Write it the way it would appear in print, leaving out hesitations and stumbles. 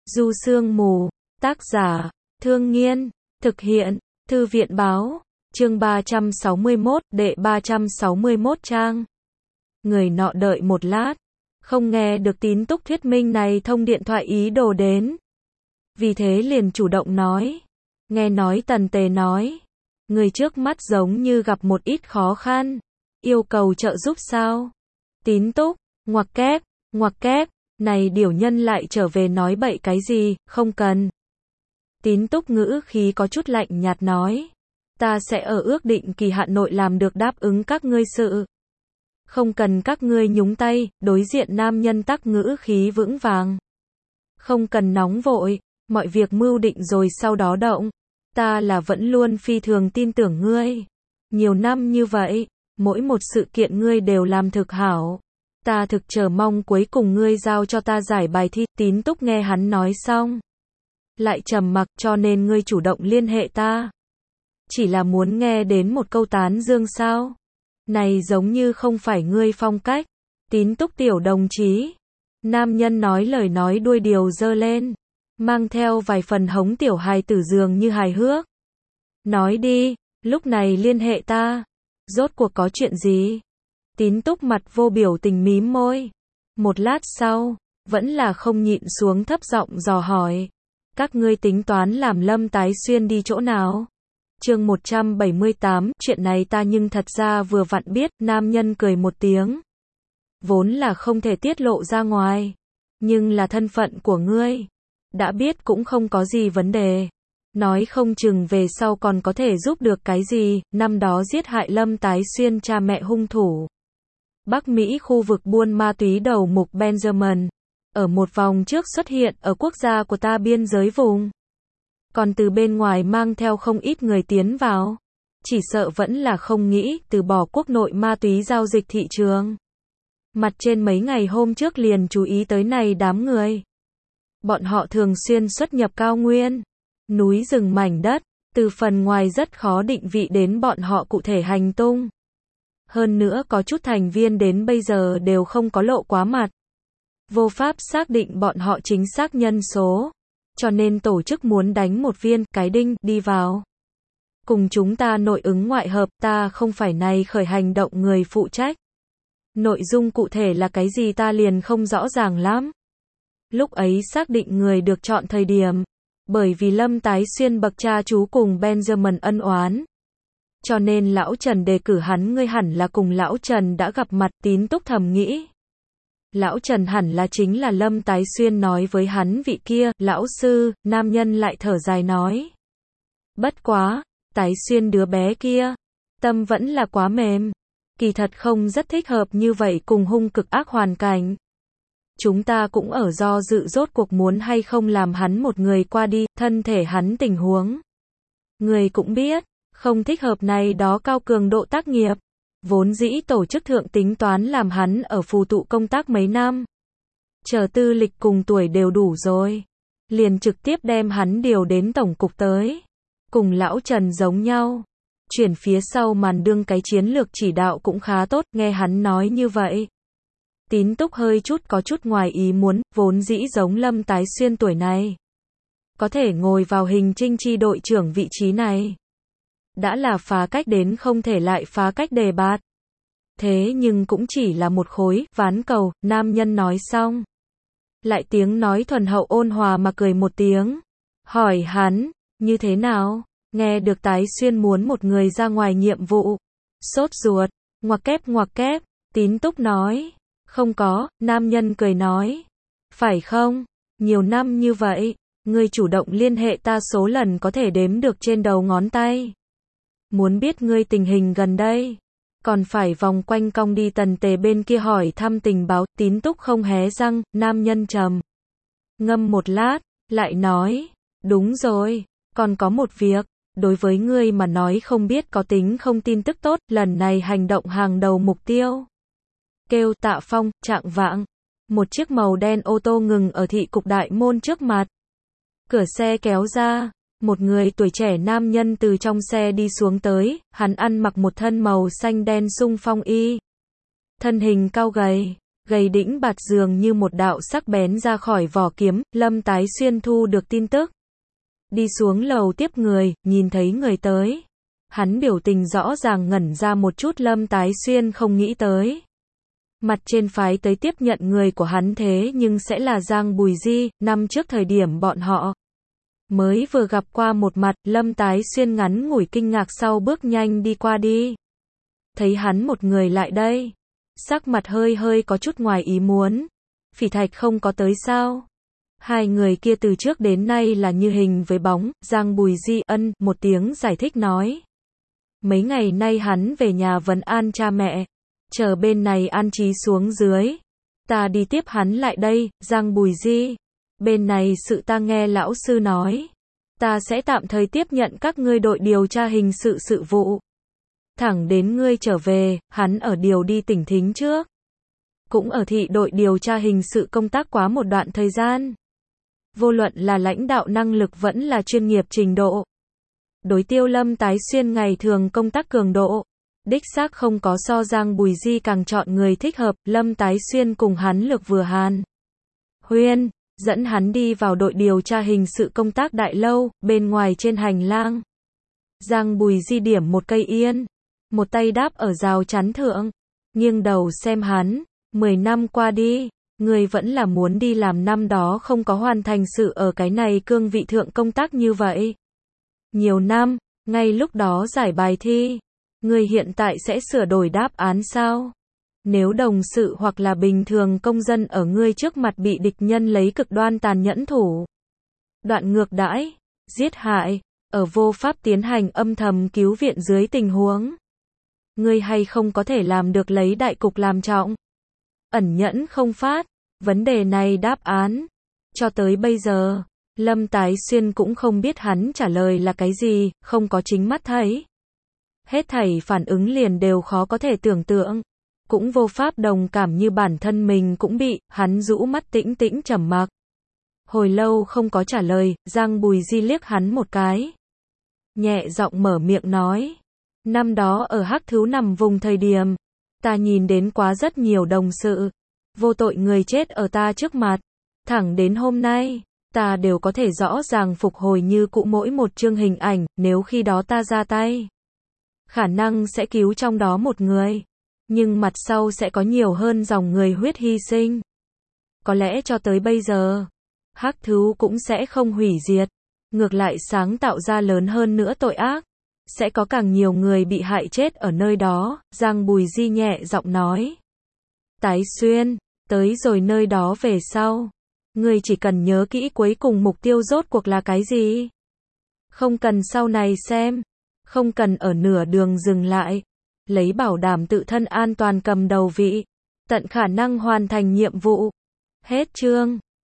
Du Sương Mù, tác giả, Thương Nghiên, thực hiện, Thư viện báo, chương 361, đệ 361 trang. Người nọ đợi một lát, không nghe được Tín Túc thuyết minh này thông điện thoại ý đồ đến. Vì thế liền chủ động nói, nghe nói Tần Tề nói, người trước mắt giống như gặp một ít khó khăn, yêu cầu trợ giúp sao? Tín Túc, ngoặc kép, này điểu nhân lại trở về nói bậy cái gì, không cần. Tín Túc ngữ khí có chút lạnh nhạt nói, ta sẽ ở ước định kỳ hạn nội làm được đáp ứng các ngươi sự. Không cần các ngươi nhúng tay, đối diện nam nhân tắc ngữ khí vững vàng. Không cần nóng vội, mọi việc mưu định rồi sau đó động. Ta là vẫn luôn phi thường tin tưởng ngươi. Nhiều năm như vậy, mỗi một sự kiện ngươi đều làm thực hảo. Ta thực chờ mong cuối cùng ngươi giao cho ta giải bài thi. Tín Túc nghe hắn nói xong, lại trầm mặc, cho nên ngươi chủ động liên hệ ta. Chỉ là muốn nghe đến một câu tán dương sao? Này giống như không phải ngươi phong cách. Tín Túc tiểu đồng chí. Nam nhân nói lời nói đuôi điều dơ lên, mang theo vài phần hống tiểu hài tử dường như hài hước. Nói đi, lúc này liên hệ ta. Rốt cuộc có chuyện gì? Tín Túc mặt vô biểu tình mím môi. Một lát sau, vẫn là không nhịn xuống thấp giọng dò hỏi. Các ngươi tính toán làm Lâm Tái Xuyên đi chỗ nào? Chương 178, chuyện này ta nhưng thật ra vừa vặn biết. Nam nhân cười một tiếng. Vốn là không thể tiết lộ ra ngoài, nhưng là thân phận của ngươi, đã biết cũng không có gì vấn đề. Nói không chừng về sau còn có thể giúp được cái gì. Năm đó giết hại Lâm Tái Xuyên cha mẹ hung thủ, Bắc Mỹ khu vực buôn ma túy đầu mục Benjamin, ở một vòng trước xuất hiện ở quốc gia của ta biên giới vùng. Còn từ bên ngoài mang theo không ít người tiến vào. Chỉ sợ vẫn là không nghĩ từ bỏ quốc nội ma túy giao dịch thị trường. Mặt trên mấy ngày hôm trước liền chú ý tới này đám người. Bọn họ thường xuyên xuất nhập cao nguyên, núi rừng mảnh đất, từ phần ngoài rất khó định vị đến bọn họ cụ thể hành tung. Hơn nữa có chút thành viên đến bây giờ đều không có lộ quá mặt. Vô pháp xác định bọn họ chính xác nhân số, cho nên tổ chức muốn đánh một viên cái đinh đi vào. Cùng chúng ta nội ứng ngoại hợp, ta không phải này khởi hành động người phụ trách. Nội dung cụ thể là cái gì ta liền không rõ ràng lắm. Lúc ấy xác định người được chọn thời điểm, bởi vì Lâm Tái Xuyên bậc cha chú cùng Benjamin ân oán, cho nên lão Trần đề cử hắn. Ngươi hẳn là cùng lão Trần đã gặp mặt. Tín Túc thầm nghĩ, lão Trần hẳn là chính là Lâm Tái Xuyên nói với hắn vị kia, lão sư. Nam nhân lại thở dài nói, bất quá, Tái Xuyên đứa bé kia, tâm vẫn là quá mềm. Kỳ thật không rất thích hợp như vậy cùng hung cực ác hoàn cảnh. Chúng ta cũng ở do dự rốt cuộc muốn hay không làm hắn một người qua đi. Thân thể hắn tình huống, người cũng biết, không thích hợp này đó cao cường độ tác nghiệp. Vốn dĩ tổ chức thượng tính toán làm hắn ở phù tụ công tác mấy năm, chờ tư lịch cùng tuổi đều đủ rồi, liền trực tiếp đem hắn điều đến tổng cục tới. Cùng lão Trần giống nhau, chuyển phía sau màn đương cái chiến lược chỉ đạo cũng khá tốt. Nghe hắn nói như vậy, Tín Túc hơi chút có chút ngoài ý muốn. Vốn dĩ giống Lâm Tái Xuyên tuổi này, có thể ngồi vào hình trinh chi đội trưởng vị trí này, đã là phá cách đến không thể lại phá cách đề bạt. Thế nhưng cũng chỉ là một khối ván cầu. Nam nhân nói xong, lại tiếng nói thuần hậu ôn hòa mà cười một tiếng, hỏi hắn, như thế nào? Nghe được Tái Xuyên muốn một người ra ngoài nhiệm vụ, sốt ruột, ngoặc kép. Tín Túc nói, không có. Nam nhân cười nói, phải không? Nhiều năm như vậy, ngươi chủ động liên hệ ta số lần có thể đếm được trên đầu ngón tay. Muốn biết ngươi tình hình gần đây, còn phải vòng quanh cong đi Tần Tề bên kia hỏi thăm tình báo. Tín Túc không hé răng. Nam nhân trầm ngâm một lát, lại nói, đúng rồi, còn có một việc. Đối với ngươi mà nói không biết có tính không tin tức tốt. Lần này hành động hàng đầu mục tiêu kêu Tạ Phong. Trạng vạng, một chiếc màu đen ô tô ngừng ở thị cục đại môn trước mặt. Cửa xe kéo ra, một người tuổi trẻ nam nhân từ trong xe đi xuống tới. Hắn ăn mặc một thân màu xanh đen xung phong y, thân hình cao gầy, gầy đĩnh bạt dường như một đạo sắc bén ra khỏi vỏ kiếm, Lâm Tái Xuyên thu được tin tức. Đi xuống lầu tiếp người, nhìn thấy người tới. Hắn biểu tình rõ ràng ngẩn ra một chút, Lâm Tái Xuyên không nghĩ tới. Mặt trên phái tới tiếp nhận người của hắn thế nhưng sẽ là Giang Bùi Di, năm trước thời điểm bọn họ mới vừa gặp qua một mặt, Lâm Tái Xuyên ngắn ngủi kinh ngạc sau bước nhanh đi qua đi. Thấy hắn một người lại đây, sắc mặt hơi hơi có chút ngoài ý muốn. Phỉ Thạch không có tới sao? Hai người kia từ trước đến nay là như hình với bóng, Giang Bùi Di một tiếng giải thích nói. Mấy ngày nay hắn về nhà vấn an cha mẹ, chờ bên này an trí xuống dưới. Ta đi tiếp hắn lại đây, Giang Bùi Di. Bên này sự ta nghe lão sư nói. Ta sẽ tạm thời tiếp nhận các ngươi đội điều tra hình sự sự vụ. Thẳng đến ngươi trở về, hắn ở điều đi tỉnh Thính trước. Cũng ở thị đội điều tra hình sự công tác quá một đoạn thời gian. Vô luận là lãnh đạo năng lực vẫn là chuyên nghiệp trình độ. Đối tiêu Lâm Tái Xuyên ngày thường công tác cường độ. Đích xác không có so Giang Bùi Di càng chọn người thích hợp, Lâm Tái Xuyên cùng hắn lược vừa hàn. Huyên, dẫn hắn đi vào đội điều tra hình sự công tác đại lâu, bên ngoài trên hành lang. Giang Bùi Di điểm một cây yên, một tay đáp ở rào chắn thượng, nghiêng đầu xem hắn, 10 năm qua đi, người vẫn là muốn đi làm năm đó không có hoàn thành sự ở cái này cương vị thượng công tác như vậy. Nhiều năm, ngay lúc đó giải bài thi, người hiện tại sẽ sửa đổi đáp án sao? Nếu đồng sự hoặc là bình thường công dân ở ngươi trước mặt bị địch nhân lấy cực đoan tàn nhẫn thủ đoạn ngược đãi, giết hại, ở vô pháp tiến hành âm thầm cứu viện dưới tình huống, ngươi hay không có thể làm được lấy đại cục làm trọng, ẩn nhẫn không phát, vấn đề này đáp án. Cho tới bây giờ, Lâm Tái Xuyên cũng không biết hắn trả lời là cái gì, không có chính mắt thấy. Hết thảy phản ứng liền đều khó có thể tưởng tượng. Cũng vô pháp đồng cảm như bản thân mình cũng bị, hắn rũ mắt tĩnh tĩnh trầm mặc. Hồi lâu không có trả lời, Giang Bùi Di liếc hắn một cái. Nhẹ giọng mở miệng nói. Năm đó ở Hắc Thứu nằm vùng thời điểm, ta nhìn đến quá rất nhiều đồng sự. Vô tội người chết ở ta trước mặt. Thẳng đến hôm nay, ta đều có thể rõ ràng phục hồi như cũ mỗi một chương hình ảnh, nếu khi đó ta ra tay. Khả năng sẽ cứu trong đó một người. Nhưng mặt sau sẽ có nhiều hơn dòng người huyết hy sinh. Có lẽ cho tới bây giờ, Hắc Thứu cũng sẽ không hủy diệt. Ngược lại sáng tạo ra lớn hơn nữa tội ác. Sẽ có càng nhiều người bị hại chết ở nơi đó, Giang Bùi Di nhẹ giọng nói. Tái Xuyên, tới rồi nơi đó về sau. Ngươi chỉ cần nhớ kỹ cuối cùng mục tiêu rốt cuộc là cái gì. Không cần sau này xem. Không cần ở nửa đường dừng lại. Lấy bảo đảm tự thân an toàn cầm đầu vị. Tận khả năng hoàn thành nhiệm vụ. Hết chương.